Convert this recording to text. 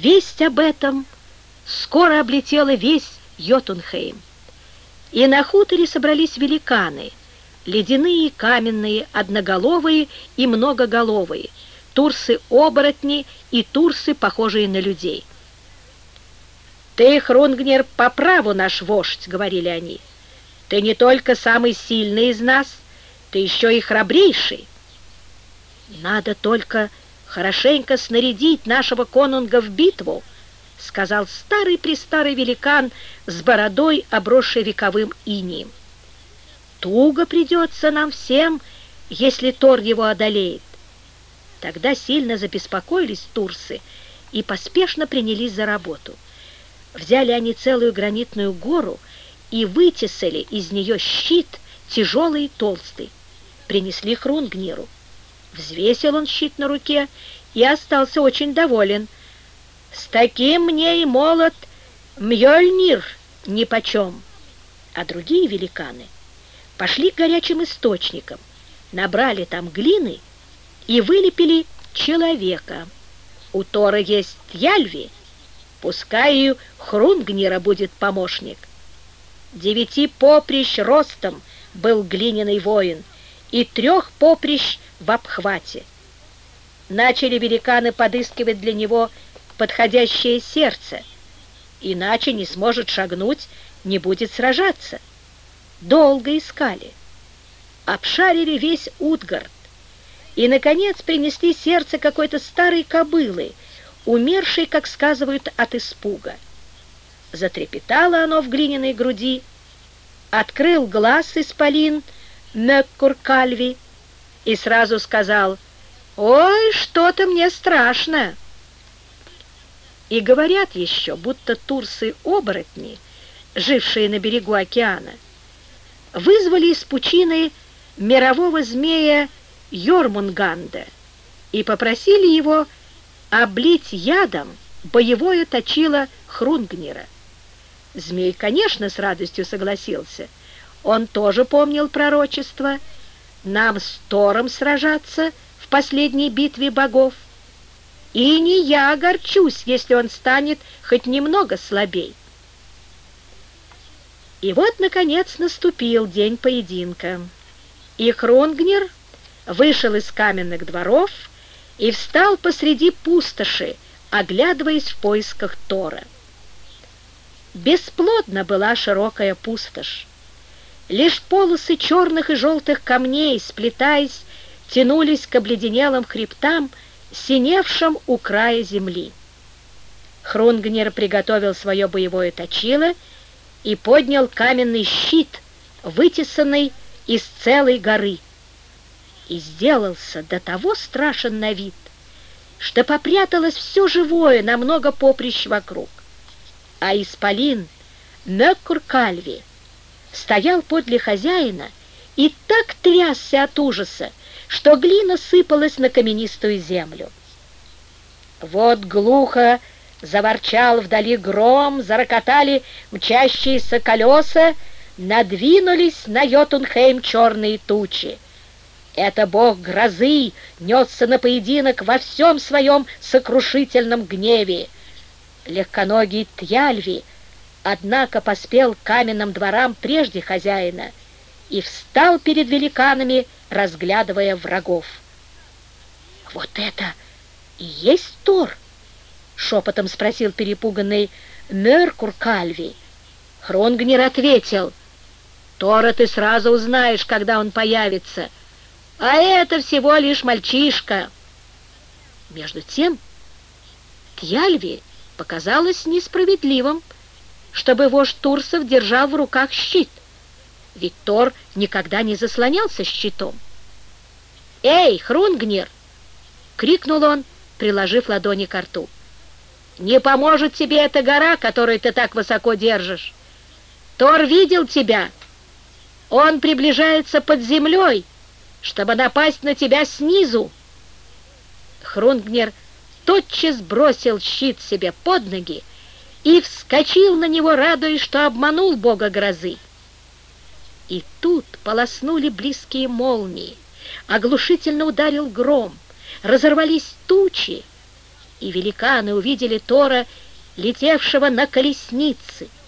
Весть об этом скоро облетела весь Йотунхейм. И на хуторе собрались великаны, ледяные, каменные, одноголовые и многоголовые, турсы-оборотни и турсы, похожие на людей. «Ты, Хрунгнир, по праву наш вождь», — говорили они. «Ты не только самый сильный из нас, ты еще и храбрейший. Надо только хорошенько снарядить нашего конунга в битву», — сказал старый-престарый великан с бородой, обросшей вековым инием. «Туго придется нам всем, если Тор его одолеет». Тогда сильно забеспокоились турсы и поспешно принялись за работу. Взяли они целую гранитную гору и вытесали из нее щит, тяжелый и толстый. Принесли Хрунгниру. Взвесил он щит на руке и остался очень доволен. «С таким мне и молот Мьёльнир нипочем». А другие великаны пошли к горячим источникам, набрали там глины и вылепили человека. У Тора есть Тьяльви, пускай и Хрунгнира будет помощник. 9 поприщ ростом был глиняный воин и 3 поприщ в обхвате. Начали великаны подыскивать для него подходящее сердце, иначе не сможет шагнуть, не будет сражаться. Долго искали, обшарили весь Утгард и, наконец, принесли сердце какой-то старой кобылы, умершей, как сказывают, от испуга. Затрепетало оно в глиняной груди, открыл глаз исполин Мёккур-Кальви и сразу сказал: «Ой, что-то мне страшно». И говорят еще, будто турсы-оборотни, жившие на берегу океана, вызвали из пучины мирового змея Йормунганда и попросили его облить ядом боевое точило Хрунгнира. Змей, конечно, с радостью согласился. Он тоже помнил пророчество: нам с Тором сражаться в последней битве богов, и не я огорчусь, если он станет хоть немного слабей. И вот, наконец, наступил день поединка, и Хрунгнир вышел из каменных дворов и встал посреди пустоши, оглядываясь в поисках Тора. Бесплодна была широкая пустошь. Лишь полосы черных и желтых камней, сплетаясь, тянулись к обледенелым хребтам, синевшим у края земли. Хрунгнир приготовил свое боевое точило и поднял каменный щит, вытесанный из целой горы, и сделался до того страшен на вид, что попряталось все живое на много поприщ вокруг. А исполин Мёккур-Кальви стоял подле хозяина и так трясся от ужаса, что глина сыпалась на каменистую землю. Вот глухо заворчал вдали гром, зарокотали мчащиеся колеса, надвинулись на Йотунхейм черные тучи. Это бог грозы несся на поединок во всем своем сокрушительном гневе. Легконогий Тьяльви, однако, поспел к каменным дворам прежде хозяина и встал перед великанами, разглядывая врагов. «Вот это и есть Тор?» — шепотом спросил перепуганный Мёккур-Кальви. Хрунгнир ответил: «Тора ты сразу узнаешь, когда он появится, а это всего лишь мальчишка». Между тем Тьяльви показалось несправедливым, чтобы вождь турсов держал в руках щит, ведь Тор никогда не заслонялся щитом. «Эй, Хрунгнир!» — крикнул он, приложив ладони ко рту. «Не поможет тебе эта гора, которую ты так высоко держишь. Тор видел тебя. Он приближается под землей, чтобы напасть на тебя снизу». Хрунгнир тотчас бросил щит себе под ноги и вскочил на него, радуясь, что обманул бога грозы. И тут полоснули близкие молнии, оглушительно ударил гром, разорвались тучи, и великаны увидели Тора, летевшего на колеснице,